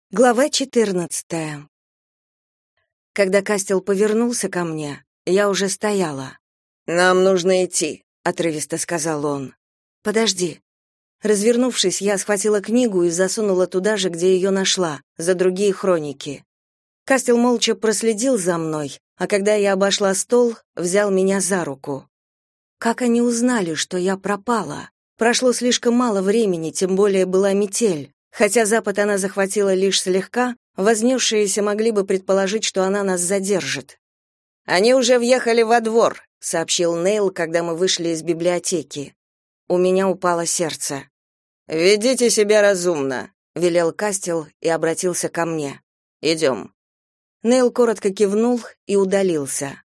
Глава 14. Когда Кастел повернулся ко мне, я уже стояла. «Нам нужно идти», — отрывисто сказал он. «Подожди». Развернувшись, я схватила книгу и засунула туда же, где ее нашла, за другие хроники. Кастел молча проследил за мной, а когда я обошла стол, взял меня за руку. Как они узнали, что я пропала? Прошло слишком мало времени, тем более была метель. Хотя Запад она захватила лишь слегка, вознесшиеся могли бы предположить, что она нас задержит. «Они уже въехали во двор», — сообщил Нейл, когда мы вышли из библиотеки. У меня упало сердце. «Ведите себя разумно», — велел Кастел и обратился ко мне. «Идем». Нейл коротко кивнул и удалился.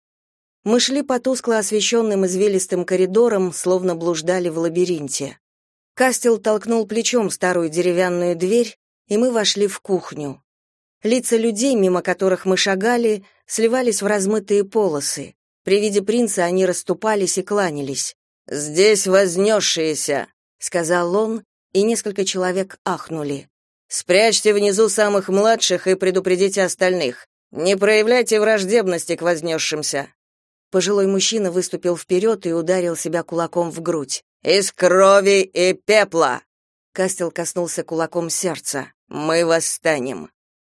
Мы шли по тускло освещенным извилистым коридорам, словно блуждали в лабиринте. Кастел толкнул плечом старую деревянную дверь, и мы вошли в кухню. Лица людей, мимо которых мы шагали, сливались в размытые полосы. При виде принца они расступались и кланялись. «Здесь вознесшиеся», — сказал он, и несколько человек ахнули. «Спрячьте внизу самых младших и предупредите остальных. Не проявляйте враждебности к вознесшимся». Пожилой мужчина выступил вперед и ударил себя кулаком в грудь. «Из крови и пепла!» Кастел коснулся кулаком сердца. «Мы восстанем!»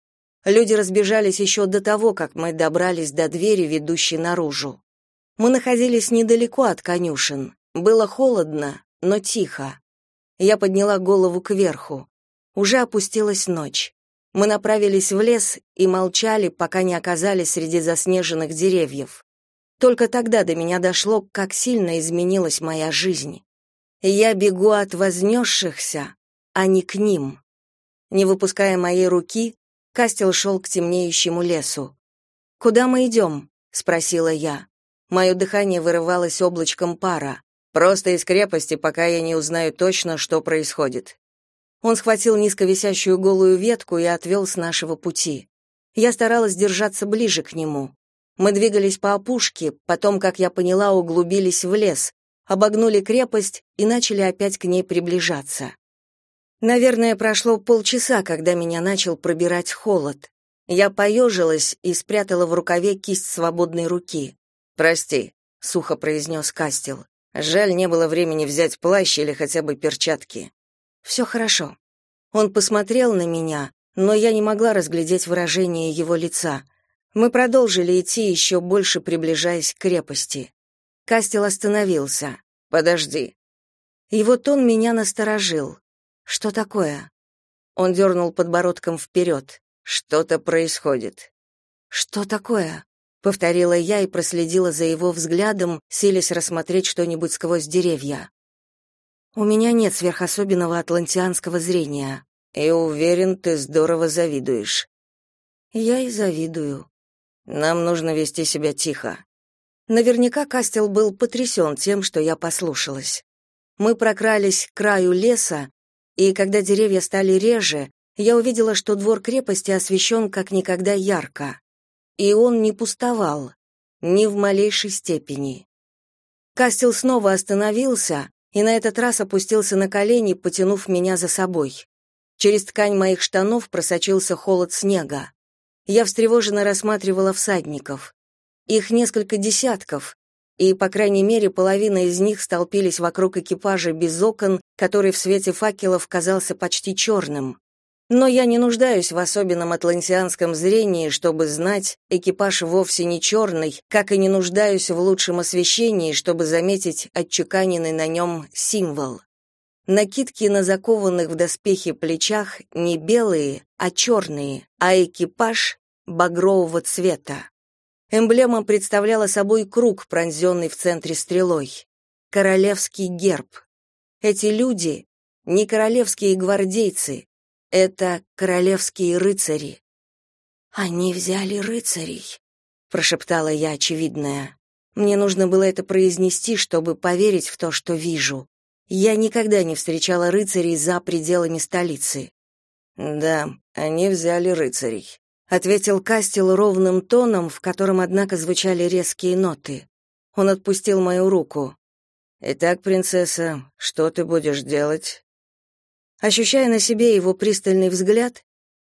Люди разбежались еще до того, как мы добрались до двери, ведущей наружу. Мы находились недалеко от конюшен. Было холодно, но тихо. Я подняла голову кверху. Уже опустилась ночь. Мы направились в лес и молчали, пока не оказались среди заснеженных деревьев. Только тогда до меня дошло, как сильно изменилась моя жизнь. Я бегу от вознесшихся, а не к ним. Не выпуская моей руки, Кастел шел к темнеющему лесу. «Куда мы идем?» — спросила я. Мое дыхание вырывалось облачком пара. «Просто из крепости, пока я не узнаю точно, что происходит». Он схватил низко висящую голую ветку и отвел с нашего пути. Я старалась держаться ближе к нему. Мы двигались по опушке, потом, как я поняла, углубились в лес, обогнули крепость и начали опять к ней приближаться. Наверное, прошло полчаса, когда меня начал пробирать холод. Я поежилась и спрятала в рукаве кисть свободной руки. «Прости», — сухо произнес Кастел. «Жаль, не было времени взять плащ или хотя бы перчатки». «Все хорошо». Он посмотрел на меня, но я не могла разглядеть выражение его лица. Мы продолжили идти, еще больше приближаясь к крепости. Кастел остановился. «Подожди». Его тон меня насторожил. «Что такое?» Он дернул подбородком вперед. «Что-то происходит». «Что такое?» — повторила я и проследила за его взглядом, силясь рассмотреть что-нибудь сквозь деревья. «У меня нет сверхособенного атлантианского зрения. И уверен, ты здорово завидуешь». «Я и завидую». «Нам нужно вести себя тихо». Наверняка Кастел был потрясен тем, что я послушалась. Мы прокрались к краю леса, и когда деревья стали реже, я увидела, что двор крепости освещен как никогда ярко. И он не пустовал, ни в малейшей степени. Кастел снова остановился и на этот раз опустился на колени, потянув меня за собой. Через ткань моих штанов просочился холод снега. Я встревоженно рассматривала всадников. Их несколько десятков, и, по крайней мере, половина из них столпились вокруг экипажа без окон, который в свете факелов казался почти черным. Но я не нуждаюсь в особенном атлантианском зрении, чтобы знать, экипаж вовсе не черный, как и не нуждаюсь в лучшем освещении, чтобы заметить отчеканенный на нем символ. Накидки на закованных в доспехи плечах не белые, а черные, а экипаж багрового цвета. Эмблема представляла собой круг, пронзенный в центре стрелой. Королевский герб. Эти люди — не королевские гвардейцы, это королевские рыцари. «Они взяли рыцарей», — прошептала я очевидное. Мне нужно было это произнести, чтобы поверить в то, что вижу. Я никогда не встречала рыцарей за пределами столицы. «Да, они взяли рыцарей», — ответил Кастел ровным тоном, в котором, однако, звучали резкие ноты. Он отпустил мою руку. «Итак, принцесса, что ты будешь делать?» Ощущая на себе его пристальный взгляд,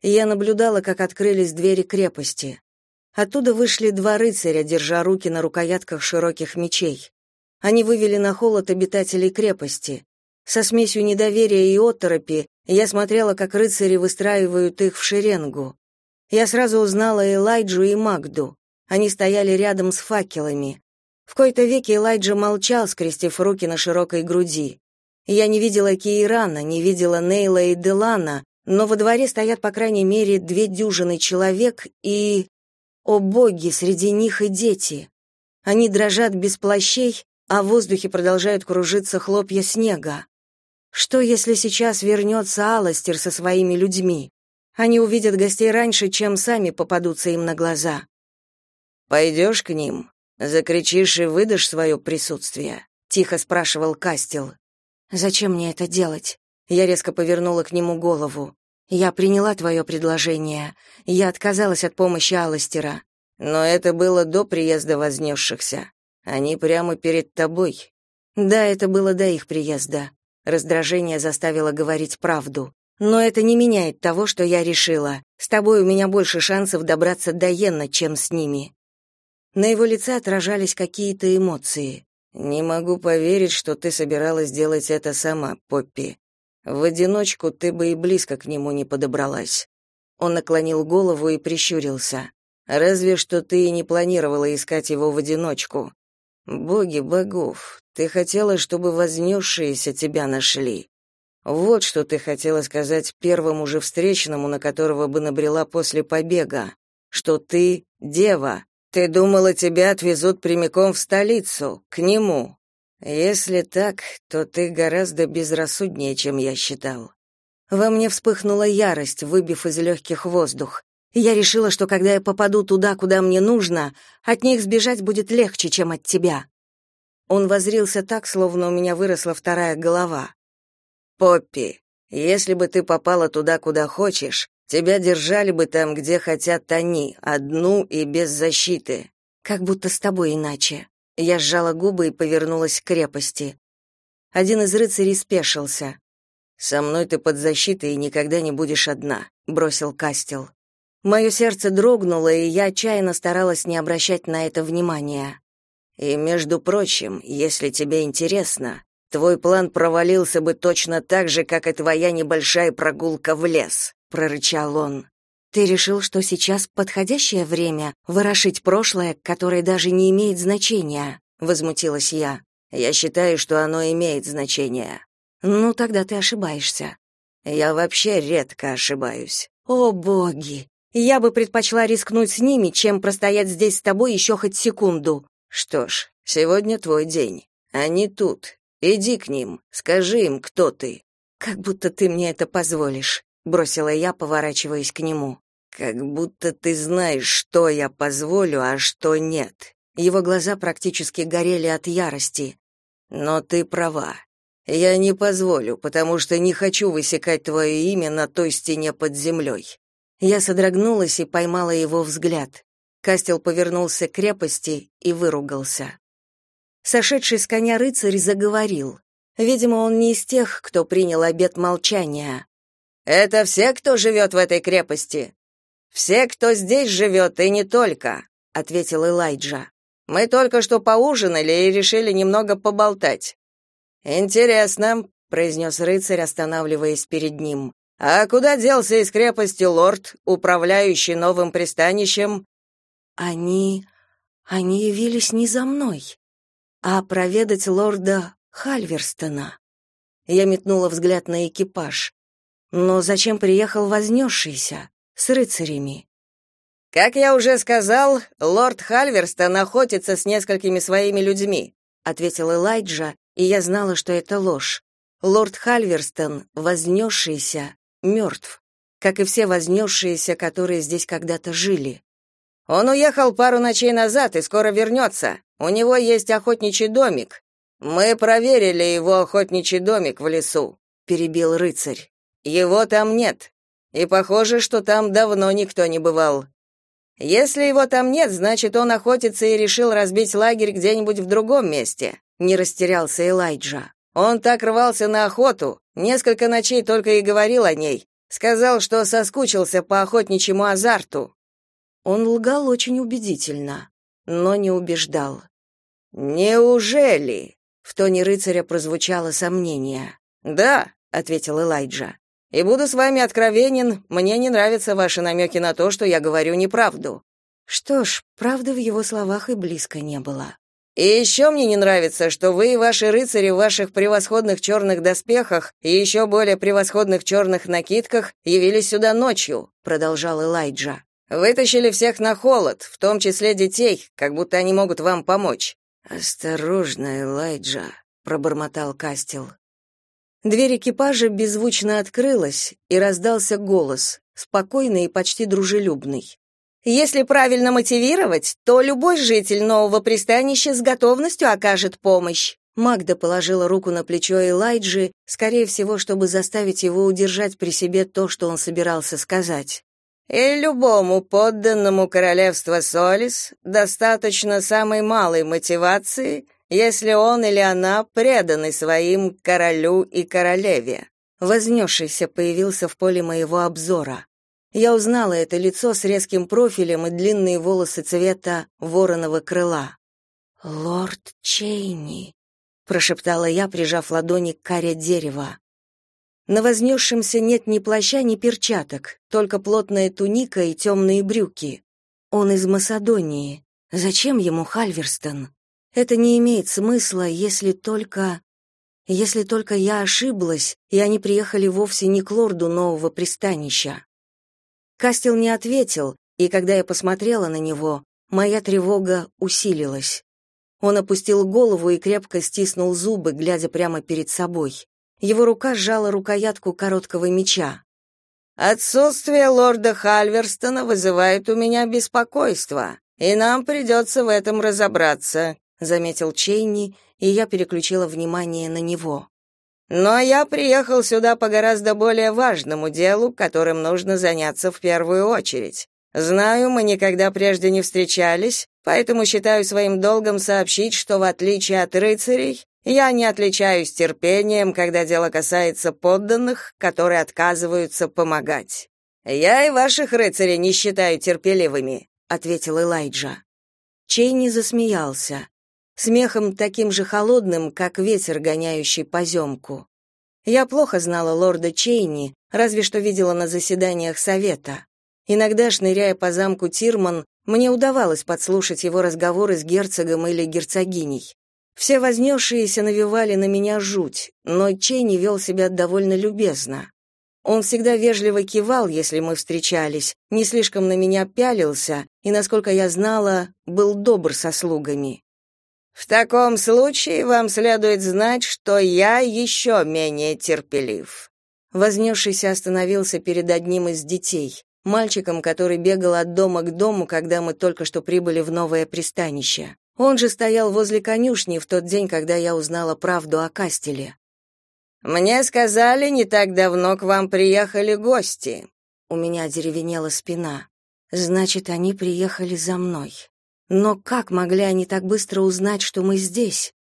и я наблюдала, как открылись двери крепости. Оттуда вышли два рыцаря, держа руки на рукоятках широких мечей. Они вывели на холод обитателей крепости. Со смесью недоверия и оторопи я смотрела, как рыцари выстраивают их в шеренгу. Я сразу узнала Элайджу и Магду. Они стояли рядом с факелами. В кои-то веки Элайджа молчал, скрестив руки на широкой груди. Я не видела Кейрана, не видела Нейла и Делана, но во дворе стоят, по крайней мере, 200 человек, и... О боги, среди них и дети! Они дрожат без плащей, а в воздухе продолжают кружиться хлопья снега. Что, если сейчас вернется Аластер со своими людьми? Они увидят гостей раньше, чем сами попадутся им на глаза. «Пойдешь к ним? Закричишь и выдашь свое присутствие?» — тихо спрашивал Кастел. «Зачем мне это делать?» Я резко повернула к нему голову. «Я приняла твое предложение. Я отказалась от помощи Аластера. Но это было до приезда вознесшихся. Они прямо перед тобой». «Да, это было до их приезда». Раздражение заставило говорить правду. «Но это не меняет того, что я решила. С тобой у меня больше шансов добраться до Йенна, чем с ними». На его лице отражались какие-то эмоции. «Не могу поверить, что ты собиралась делать это сама, Поппи. В одиночку ты бы и близко к нему не подобралась». Он наклонил голову и прищурился. «Разве что ты и не планировала искать его в одиночку. Боги богов, ты хотела, чтобы вознесшиеся тебя нашли. Вот что ты хотела сказать первому же встречному, на которого бы набрела после побега, что ты дева. Ты думала, тебя отвезут прямиком в столицу, к нему. Если так, то ты гораздо безрассуднее, чем я считал». Во мне вспыхнула ярость, выбив из легких воздух. Я решила, что когда я попаду туда, куда мне нужно, от них сбежать будет легче, чем от тебя. Он воззрился так, словно у меня выросла вторая голова. «Поппи, если бы ты попала туда, куда хочешь, тебя держали бы там, где хотят они, одну и без защиты. Как будто с тобой иначе». Я сжала губы и повернулась к крепости. Один из рыцарей спешился. «Со мной ты под защитой и никогда не будешь одна», — бросил Кастел. Мое сердце дрогнуло, и я отчаянно старалась не обращать на это внимания. «И, между прочим, если тебе интересно, твой план провалился бы точно так же, как и твоя небольшая прогулка в лес», — прорычал он. «Ты решил, что сейчас подходящее время ворошить прошлое, которое даже не имеет значения?» — возмутилась я. «Я считаю, что оно имеет значение». «Ну, тогда ты ошибаешься». «Я вообще редко ошибаюсь». «О, боги! Я бы предпочла рискнуть с ними, чем простоять здесь с тобой еще хоть секунду». «Что ж, сегодня твой день. Они тут. Иди к ним, скажи им, кто ты». «Как будто ты мне это позволишь», — бросила я, поворачиваясь к нему. «Как будто ты знаешь, что я позволю, а что нет». Его глаза практически горели от ярости. «Но ты права. Я не позволю, потому что не хочу высекать твое имя на той стене под землей». Я содрогнулась и поймала его взгляд. Кастел повернулся к крепости и выругался. Сошедший с коня рыцарь заговорил. Видимо, он не из тех, кто принял обет молчания. «Это все, кто живет в этой крепости?» «Все, кто здесь живет, и не только», — ответил Элайджа. «Мы только что поужинали и решили немного поболтать». «Интересно», — произнес рыцарь, останавливаясь перед ним. «А куда делся из крепости лорд, управляющий новым пристанищем?» Они явились не за мной, а проведать лорда Хальверстона. Я метнула взгляд на экипаж. Но зачем приехал вознесшийся с рыцарями? «Как я уже сказал, лорд Хальверстон охотится с несколькими своими людьми», ответил Элайджа, и я знала, что это ложь. Лорд Хальверстон, вознесшийся, мертв, как и все вознесшиеся, которые здесь когда-то жили. «Он уехал пару ночей назад и скоро вернется. У него есть охотничий домик. Мы проверили его охотничий домик в лесу», перебил рыцарь. «Его там нет. И похоже, что там давно никто не бывал. Если его там нет, значит, он охотится и решил разбить лагерь где-нибудь в другом месте», не растерялся Элайджа. «Он так рвался на охоту, несколько ночей только и говорил о ней. Сказал, что соскучился по охотничьему азарту. Он лгал очень убедительно, но не убеждал. Неужели? В тоне рыцаря прозвучало сомнение. Да, ответил Элайджа. И буду с вами откровенен, мне не нравятся ваши намеки на то, что я говорю неправду. Что ж, правды в его словах и близко не было. И еще мне не нравится, что вы и ваши рыцари в ваших превосходных черных доспехах и еще более превосходных черных накидках явились сюда ночью, продолжал Элайджа. Вытащили всех на холод, в том числе детей, как будто они могут вам помочь. Осторожно, Элайджа, пробормотал Кастел. Дверь экипажа беззвучно открылась, и раздался голос, спокойный и почти дружелюбный. Если правильно мотивировать, то любой житель нового пристанища с готовностью окажет помощь. Магда положила руку на плечо Элайджи, скорее всего, чтобы заставить его удержать при себе то, что он собирался сказать. И любому подданному королевства Солис достаточно самой малой мотивации, если он или она преданы своим королю и королеве. Вознесшийся появился в поле моего обзора. Я узнала это лицо с резким профилем и длинные волосы цвета вороного крыла. «Лорд Чейни», — прошептала я, прижав ладони к коре дерева. На вознесшемся нет ни плаща, ни перчаток, только плотная туника и темные брюки. Он из Масадонии. Зачем ему Хальверстон? Это не имеет смысла, если только я ошиблась, и они приехали вовсе не к лорду нового пристанища. Кастел не ответил, и когда я посмотрела на него, моя тревога усилилась. Он опустил голову и крепко стиснул зубы, глядя прямо перед собой. Его рука сжала рукоятку короткого меча. «Отсутствие лорда Хальверстона вызывает у меня беспокойство, и нам придется в этом разобраться», — заметил Чейни, и я переключила внимание на него. «Но я приехал сюда по гораздо более важному делу, которым нужно заняться в первую очередь. Знаю, мы никогда прежде не встречались, поэтому считаю своим долгом сообщить, что в отличие от рыцарей, я не отличаюсь терпением, когда дело касается подданных, которые отказываются помогать. Я и ваших рыцарей не считаю терпеливыми», — ответил Элайджа. Чейни засмеялся. Смехом таким же холодным, как ветер, гоняющий поземку. Я плохо знала лорда Чейни, разве что видела на заседаниях совета. Иногда, шныряя по замку Тирман, мне удавалось подслушать его разговоры с герцогом или герцогиней. Все вознесшиеся навевали на меня жуть, но Чейни вел себя довольно любезно. Он всегда вежливо кивал, если мы встречались, не слишком на меня пялился и, насколько я знала, был добр со слугами. «В таком случае вам следует знать, что я еще менее терпелив». Вознесшийся остановился перед одним из детей, мальчиком, который бегал от дома к дому, когда мы только что прибыли в новое пристанище. Он же стоял возле конюшни в тот день, когда я узнала правду о Кастеле. «Мне сказали, не так давно к вам приехали гости». У меня деревенела спина. Значит, они приехали за мной. Но как могли они так быстро узнать, что мы здесь?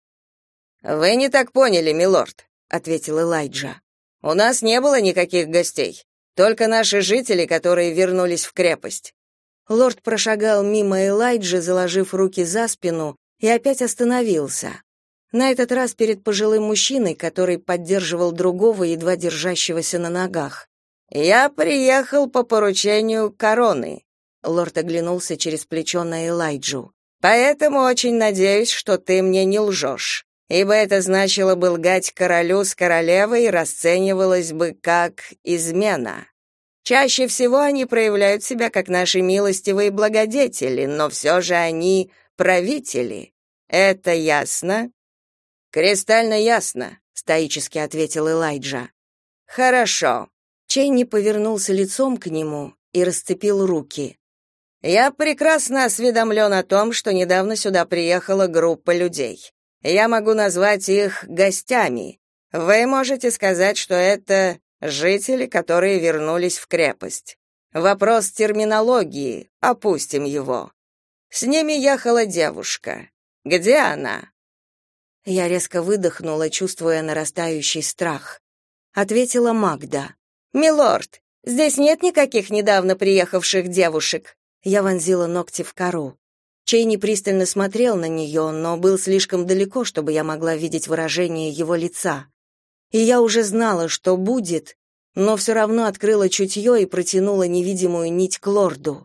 «Вы не так поняли, милорд», — ответил Элайджа. «У нас не было никаких гостей, только наши жители, которые вернулись в крепость». Лорд прошагал мимо Элайджи, заложив руки за спину, и опять остановился. На этот раз перед пожилым мужчиной, который поддерживал другого, едва держащегося на ногах. «Я приехал по поручению короны». Лорд оглянулся через плечо на Элайджу. «Поэтому очень надеюсь, что ты мне не лжешь, ибо это значило бы лгать королю с королевой и расценивалось бы как измена. Чаще всего они проявляют себя как наши милостивые благодетели, но все же они правители. Это ясно?» «Кристально ясно», — стоически ответил Элайджа. «Хорошо». Чейни повернулся лицом к нему и расцепил руки. «Я прекрасно осведомлен о том, что недавно сюда приехала группа людей. Я могу назвать их гостями. Вы можете сказать, что это жители, которые вернулись в крепость. Вопрос терминологии, опустим его. С ними ехала девушка. Где она?» Я резко выдохнула, чувствуя нарастающий страх. Ответила Магда. «Милорд, Здесь нет никаких недавно приехавших девушек». Я вонзила ногти в кору. Чейни пристально смотрел на нее, но был слишком далеко, чтобы я могла видеть выражение его лица. И я уже знала, что будет, но все равно открыла чутье и протянула невидимую нить к лорду.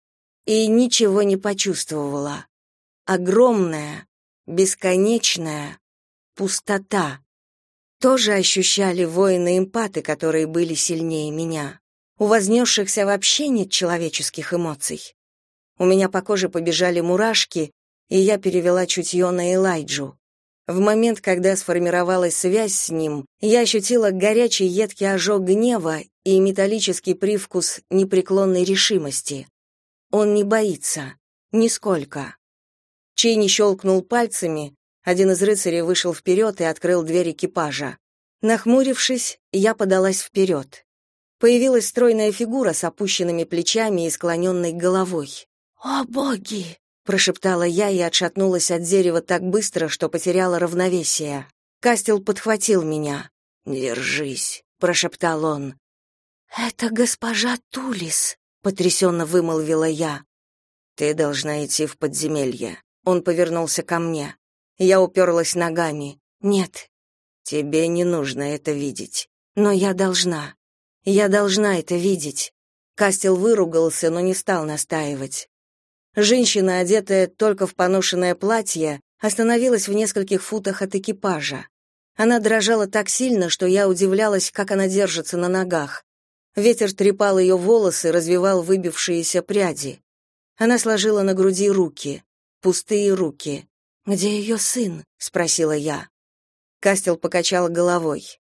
И ничего не почувствовала. Огромная, бесконечная пустота. Тоже ощущали воины-эмпаты, которые были сильнее меня. У вознесшихся вообще нет человеческих эмоций. У меня по коже побежали мурашки, и я перевела чутье на Элайджу. В момент, когда сформировалась связь с ним, я ощутила горячий едкий ожог гнева и металлический привкус непреклонной решимости. Он не боится. Нисколько. Чейни щелкнул пальцами, один из рыцарей вышел вперед и открыл дверь экипажа. Нахмурившись, я подалась вперед. Появилась стройная фигура с опущенными плечами и склоненной головой. «О, боги!» — прошептала я и отшатнулась от дерева так быстро, что потеряла равновесие. Кастел подхватил меня. «Держись», — прошептал он. «Это госпожа Тулис», — потрясенно вымолвила я. «Ты должна идти в подземелье». Он повернулся ко мне. Я уперлась ногами. «Нет, тебе не нужно это видеть. Но я должна. Я должна это видеть». Кастел выругался, но не стал настаивать. Женщина, одетая только в поношенное платье, остановилась в нескольких футах от экипажа. Она дрожала так сильно, что я удивлялась, как она держится на ногах. Ветер трепал ее волосы, развевал выбившиеся пряди. Она сложила на груди руки, пустые руки. «Где ее сын?» — спросила я. Кастел покачал головой.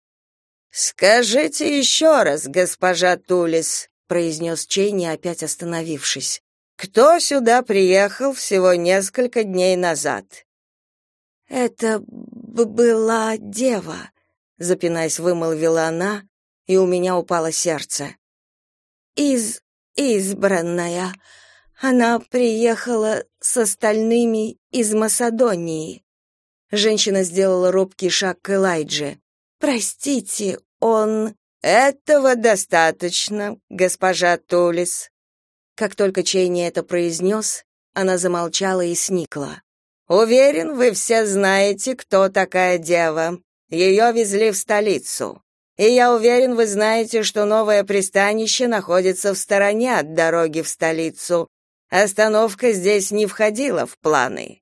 «Скажите еще раз, госпожа Тулис», — произнес Чейни, опять остановившись. «Кто сюда приехал всего несколько дней назад?» «Это была дева», — запинаясь, вымолвила она, и у меня упало сердце. Избранная. Она приехала с остальными из Македонии». Женщина сделала робкий шаг к Элайдже. «Простите, он...» «Этого достаточно, госпожа Тулис». Как только Чейни это произнес, она замолчала и сникла. «Уверен, вы все знаете, кто такая дева. Ее везли в столицу. И я уверен, вы знаете, что новое пристанище находится в стороне от дороги в столицу. Остановка здесь не входила в планы».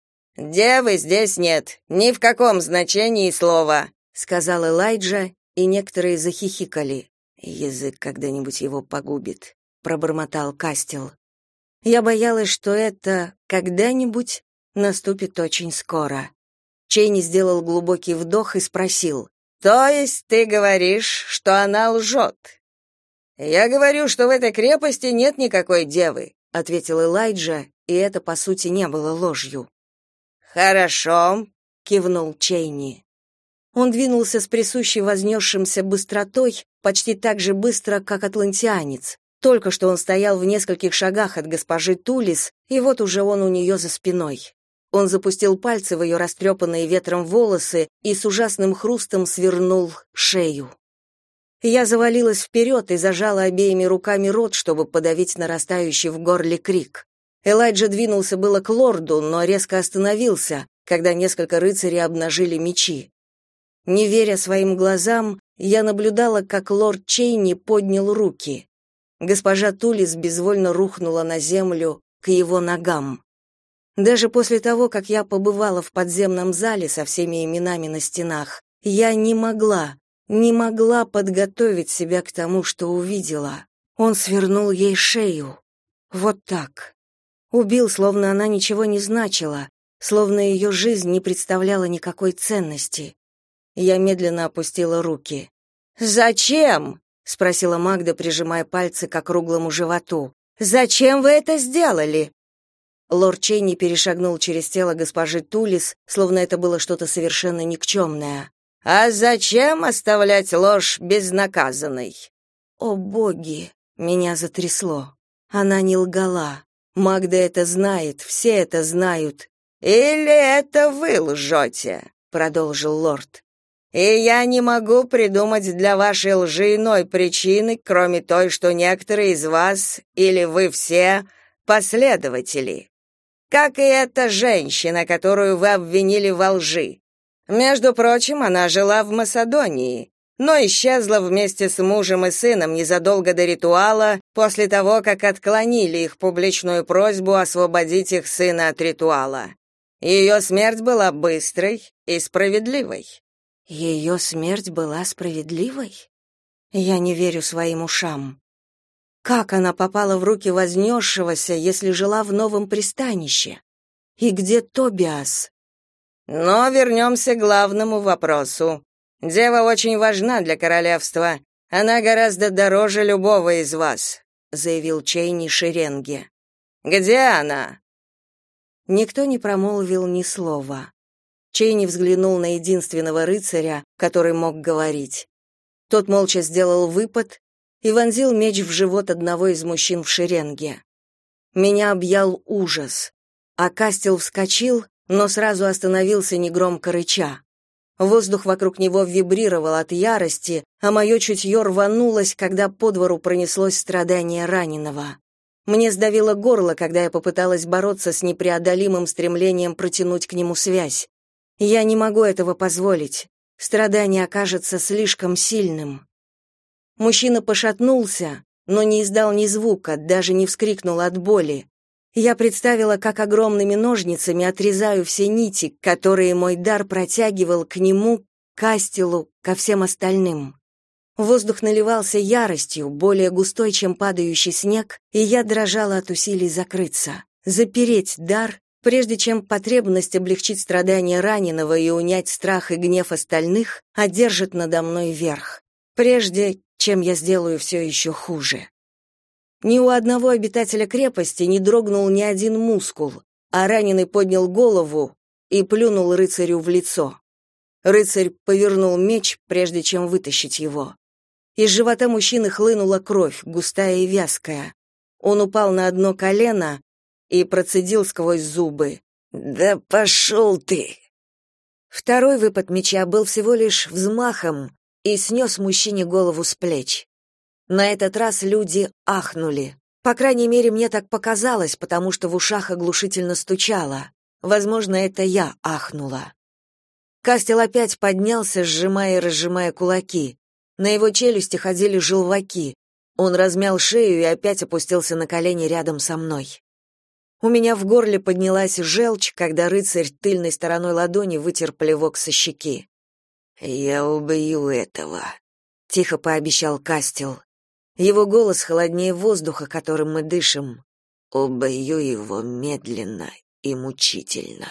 «Девы здесь нет, ни в каком значении слова», — сказал Элайджа, и некоторые захихикали. «Язык когда-нибудь его погубит», — пробормотал Кастел. Я боялась, что это «когда-нибудь» наступит очень скоро. Чейни сделал глубокий вдох и спросил: «То есть ты говоришь, что она лжет?» «Я говорю, что в этой крепости нет никакой девы», — ответил Элайджа, и это, по сути, не было ложью. «Хорошо», — кивнул Чейни. Он двинулся с присущей вознесшимся быстротой, почти так же быстро, как атлантианец. Только что он стоял в нескольких шагах от госпожи Тулис, и вот уже он у нее за спиной. Он запустил пальцы в ее растрепанные ветром волосы и с ужасным хрустом свернул шею. Я завалилась вперед и зажала обеими руками рот, чтобы подавить нарастающий в горле крик. Элайджа двинулся было к лорду, но резко остановился, когда несколько рыцарей обнажили мечи. Не веря своим глазам, я наблюдала, как лорд Чейни поднял руки. Госпожа Тулис безвольно рухнула на землю к его ногам. Даже после того, как я побывала в подземном зале со всеми именами на стенах, я не могла подготовить себя к тому, что увидела. Он свернул ей шею. Вот так. Убил, словно она ничего не значила, словно ее жизнь не представляла никакой ценности. Я медленно опустила руки. «Зачем?» — спросила Магда, прижимая пальцы к округлому животу. «Зачем вы это сделали?» Лорд Чейни перешагнул через тело госпожи Тулис, словно это было что-то совершенно никчемное. «А зачем оставлять ложь безнаказанной?» «О, боги!» — меня затрясло. Она не лгала. Магда это знает, все это знают. «Или это вы лжете?» — продолжил лорд. И я не могу придумать для вашей лжи иной причины, кроме той, что некоторые из вас, или вы все, последователи. Как и эта женщина, которую вы обвинили во лжи. Между прочим, она жила в Македонии, но исчезла вместе с мужем и сыном незадолго до ритуала, после того, как отклонили их публичную просьбу освободить их сына от ритуала. Ее смерть была быстрой и справедливой. Ее смерть была справедливой? Я не верю своим ушам. Как она попала в руки вознесшегося, если жила в новом пристанище? И где Тобиас? Но вернемся к главному вопросу. Дева очень важна для королевства. Она гораздо дороже любого из вас, заявил Чейни Шеренге. Где она? Никто не промолвил ни слова. Чейни взглянул на единственного рыцаря, который мог говорить. Тот молча сделал выпад и вонзил меч в живот одного из мужчин в шеренге. Меня объял ужас, а Кастел вскочил, но сразу остановился, негромко рыча. Воздух вокруг него вибрировал от ярости, а мое чутье рванулось, когда по двору пронеслось страдание раненого. Мне сдавило горло, когда я попыталась бороться с непреодолимым стремлением протянуть к нему связь. Я не могу этого позволить. Страдание окажется слишком сильным. Мужчина пошатнулся, но не издал ни звука, даже не вскрикнул от боли. Я представила, как огромными ножницами отрезаю все нити, которые мой дар протягивал к нему, к Кастелу, ко всем остальным. Воздух наливался яростью, более густой, чем падающий снег, и я дрожала от усилий закрыться, запереть дар, прежде чем потребность облегчить страдания раненого и унять страх и гнев остальных одержит надо мной верх, прежде чем я сделаю все еще хуже. Ни у одного обитателя крепости не дрогнул ни один мускул, а раненый поднял голову и плюнул рыцарю в лицо. Рыцарь повернул меч, прежде чем вытащить его. Из живота мужчины хлынула кровь, густая и вязкая. Он упал на одно колено и процедил сквозь зубы: «Да пошел ты!» Второй выпад меча был всего лишь взмахом и снес мужчине голову с плеч. На этот раз люди ахнули. По крайней мере, мне так показалось, потому что в ушах оглушительно стучало. Возможно, это я ахнула. Кастел опять поднялся, сжимая и разжимая кулаки. На его челюсти ходили желваки. Он размял шею и опять опустился на колени рядом со мной. У меня в горле поднялась желчь, когда рыцарь тыльной стороной ладони вытер плевок со щеки. «Я убью этого», — тихо пообещал Кастел. Его голос холоднее воздуха, которым мы дышим. «Убью его медленно и мучительно».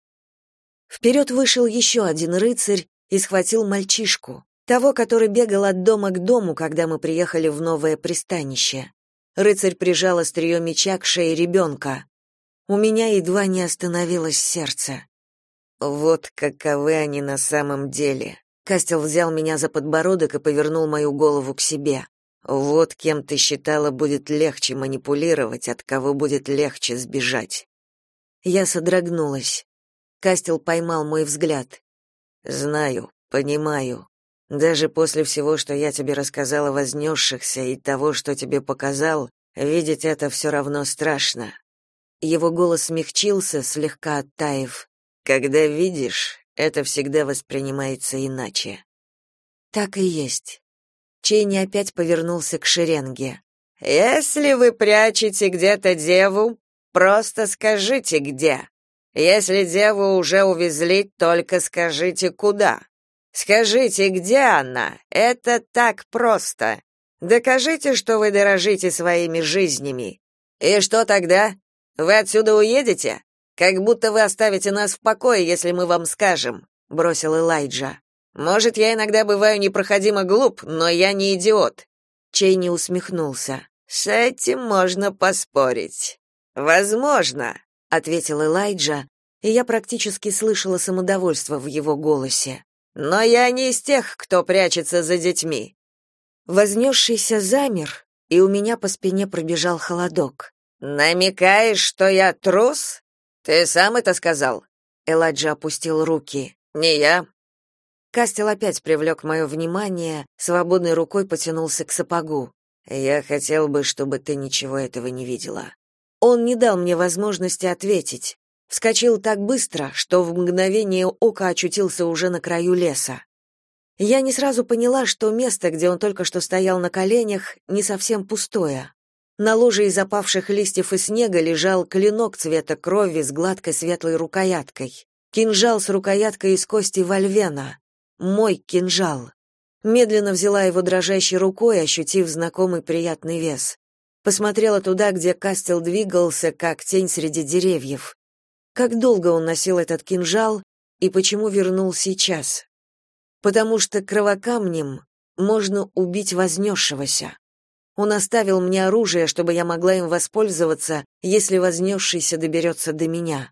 Вперед вышел еще один рыцарь и схватил мальчишку, того, который бегал от дома к дому, когда мы приехали в новое пристанище. Рыцарь прижал острие меча к шее ребенка. У меня едва не остановилось сердце. Вот каковы они на самом деле. Кастел взял меня за подбородок и повернул мою голову к себе. Вот кем ты считала будет легче манипулировать, от кого будет легче сбежать. Я содрогнулась. Кастел поймал мой взгляд. Знаю, понимаю. Даже после всего, что я тебе рассказала о вознесшихся и того, что тебе показал, видеть это все равно страшно. Его голос смягчился, слегка оттаив. Когда видишь, это всегда воспринимается иначе. Так и есть. Чейни опять повернулся к шеренге. Если вы прячете где-то деву, просто скажите, где. Если деву уже увезли, только скажите, куда. Скажите, где она? Это так просто. Докажите, что вы дорожите своими жизнями. И что тогда? Вы отсюда уедете? Как будто вы оставите нас в покое, если мы вам скажем, бросил Элайджа. Может, я иногда бываю непроходимо глуп, но я не идиот. Чейни усмехнулся. С этим можно поспорить. Возможно, ответил Элайджа, и я практически слышала самодовольство в его голосе. Но я не из тех, кто прячется за детьми. Вознесшийся замер, и у меня по спине пробежал холодок. Намекаешь, что я трус? Ты сам это сказал? Элайджа опустил руки. Не я. Кастел опять привлек мое внимание, свободной рукой потянулся к сапогу. «Я хотел бы, чтобы ты ничего этого не видела». Он не дал мне возможности ответить. Вскочил так быстро, что в мгновение ока очутился уже на краю леса. Я не сразу поняла, что место, где он только что стоял на коленях, не совсем пустое. На ложе из опавших листьев и снега лежал клинок цвета крови с гладкой светлой рукояткой. Кинжал с рукояткой из кости вольвена. Мой кинжал. Медленно взяла его дрожащей рукой, ощутив знакомый приятный вес. Посмотрела туда, где Кастел двигался, как тень среди деревьев. Как долго он носил этот кинжал и почему вернул сейчас? Потому что кровокамнем можно убить вознесшегося. Он оставил мне оружие, чтобы я могла им воспользоваться, если вознесшийся доберется до меня.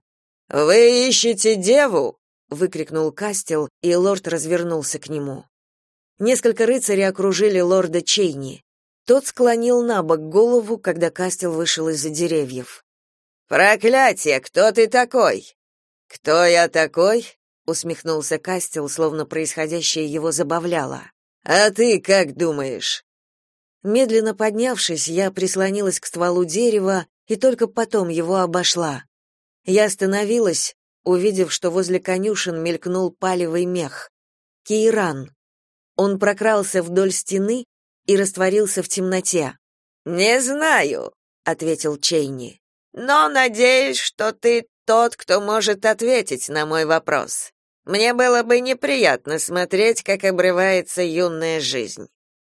«Вы ищете деву?» — выкрикнул Кастел, и лорд развернулся к нему. Несколько рыцарей окружили лорда Чейни. Тот склонил набок голову, когда Кастел вышел из-за деревьев. «Проклятие! Кто ты такой?» «Кто я такой?» — усмехнулся Кастел, словно происходящее его забавляло. «А ты как думаешь?» Медленно поднявшись, я прислонилась к стволу дерева и только потом его обошла. Я остановилась, увидев, что возле конюшен мелькнул палевый мех. Кейран. Он прокрался вдоль стены и растворился в темноте. «Не знаю», — ответил Чейни. «Но надеюсь, что ты тот, кто может ответить на мой вопрос. Мне было бы неприятно смотреть, как обрывается юная жизнь».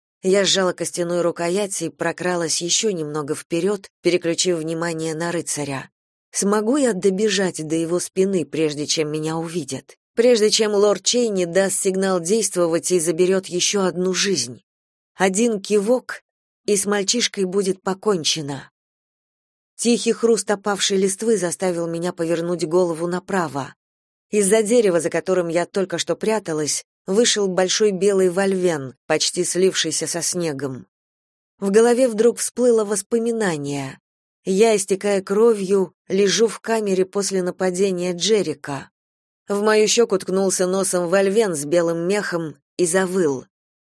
Я сжала костяную рукоять и прокралась еще немного вперед, переключив внимание на рыцаря. Смогу я добежать до его спины, прежде чем меня увидят? Прежде чем лорд Чейни даст сигнал действовать и заберет еще одну жизнь? Один кивок, и с мальчишкой будет покончено. Тихий хруст опавшей листвы заставил меня повернуть голову направо. Из-за дерева, за которым я только что пряталась, вышел большой белый вольвен, почти слившийся со снегом. В голове вдруг всплыло воспоминание. Я, истекая кровью, лежу в камере после нападения Джерика. В мою щеку ткнулся носом вольвен с белым мехом и завыл.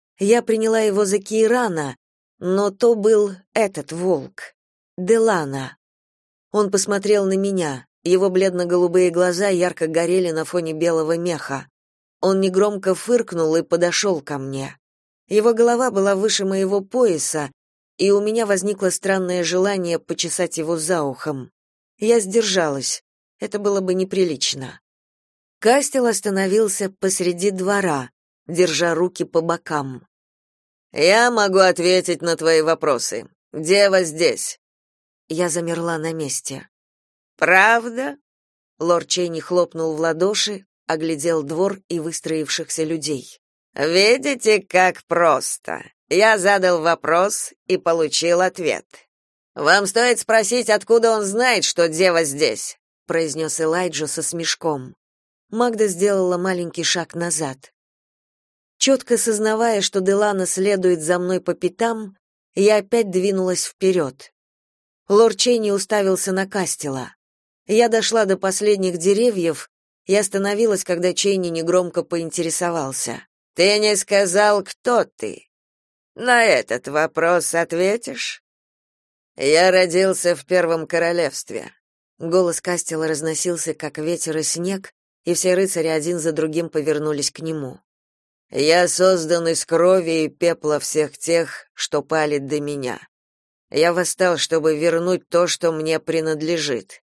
Я приняла его за Кейрана, но то был этот волк. Делана. Он посмотрел на меня. Его бледно-голубые глаза ярко горели на фоне белого меха. Он негромко фыркнул и подошел ко мне. Его голова была выше моего пояса, и у меня возникло странное желание почесать его за ухом. Я сдержалась. Это было бы неприлично. Кастел остановился посреди двора, держа руки по бокам. «Я могу ответить на твои вопросы. Дева здесь». Я замерла на месте. «Правда?» Лорд Чейни хлопнул в ладоши, оглядел двор и выстроившихся людей. «Видите, как просто. Я задал вопрос и получил ответ. Вам стоит спросить, откуда он знает, что дева здесь», произнес Элайджа со смешком. Магда сделала маленький шаг назад. Четко сознавая, что Делана следует за мной по пятам, я опять двинулась вперед. Лорд Чейни уставился на Кастела. Я дошла до последних деревьев и остановилась, когда Чейни негромко поинтересовался. «Ты не сказал, кто ты? На этот вопрос ответишь?» «Я родился в Первом Королевстве». Голос Кастела разносился, как ветер и снег, и все рыцари один за другим повернулись к нему. «Я создан из крови и пепла всех тех, что пали до меня. Я восстал, чтобы вернуть то, что мне принадлежит.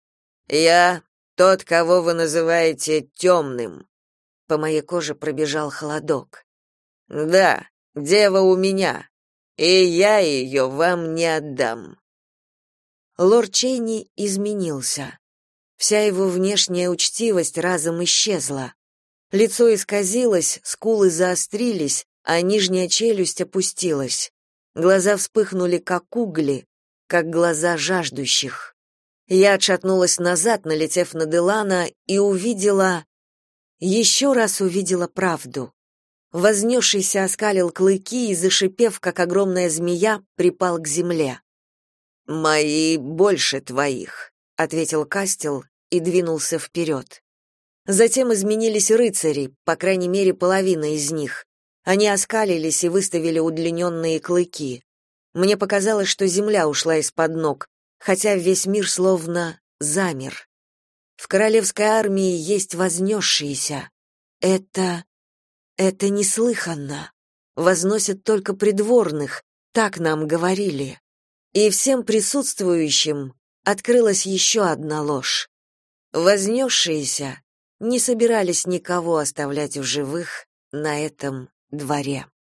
Я тот, кого вы называете темным». По моей коже пробежал холодок. «Да, дева у меня, и я ее вам не отдам». Лорд Чейни изменился. Вся его внешняя учтивость разом исчезла. Лицо исказилось, скулы заострились, а нижняя челюсть опустилась. Глаза вспыхнули, как угли, как глаза жаждущих. Я отшатнулась назад, налетев на Делана, и еще раз увидела правду. Вознесшийся оскалил клыки и, зашипев, как огромная змея, припал к земле. «Мои больше твоих», — ответил Кастел и двинулся вперед. Затем изменились рыцари, по крайней мере, половина из них. Они оскалились и выставили удлиненные клыки. Мне показалось, что земля ушла из-под ног, хотя весь мир словно замер. В королевской армии есть вознесшиеся. Это неслыханно. Возносят только придворных, так нам говорили. И всем присутствующим открылась еще одна ложь. Вознесшиеся не собирались никого оставлять в живых на этом дворе.